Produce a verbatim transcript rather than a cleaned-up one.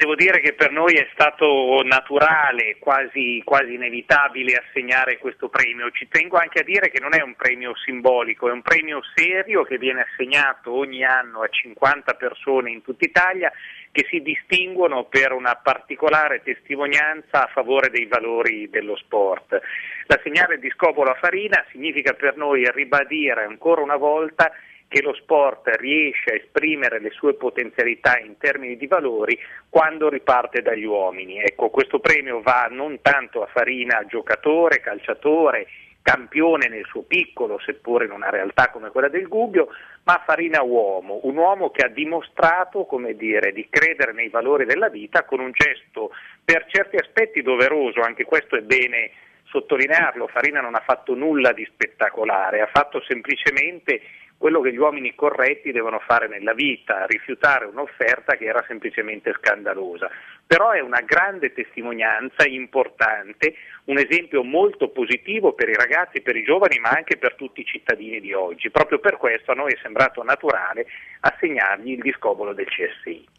Devo dire che per noi è stato naturale, quasi, quasi inevitabile assegnare questo premio. Ci tengo anche a dire che non è un premio simbolico, è un premio serio che viene assegnato ogni anno a cinquanta persone in tutta Italia che si distinguono per una particolare testimonianza a favore dei valori dello sport. L'assegnare il discobolo a Farina significa per noi ribadire ancora una volta che lo sport riesce a esprimere le sue potenzialità in termini di valori quando riparte dagli uomini. Ecco, questo premio va non tanto a Farina giocatore, calciatore, campione nel suo piccolo, seppure in una realtà come quella del Gubbio, ma a Farina uomo, un uomo che ha dimostrato, come dire, di credere nei valori della vita con un gesto per certi aspetti doveroso, anche questo è bene sottolinearlo. Farina non ha fatto nulla di spettacolare, ha fatto semplicemente quello che gli uomini corretti devono fare nella vita, rifiutare un'offerta che era semplicemente scandalosa. Però è una grande testimonianza importante, un esempio molto positivo per i ragazzi, per i giovani, ma anche per tutti i cittadini di oggi. Proprio per questo a noi è sembrato naturale assegnargli il discobolo del C S I.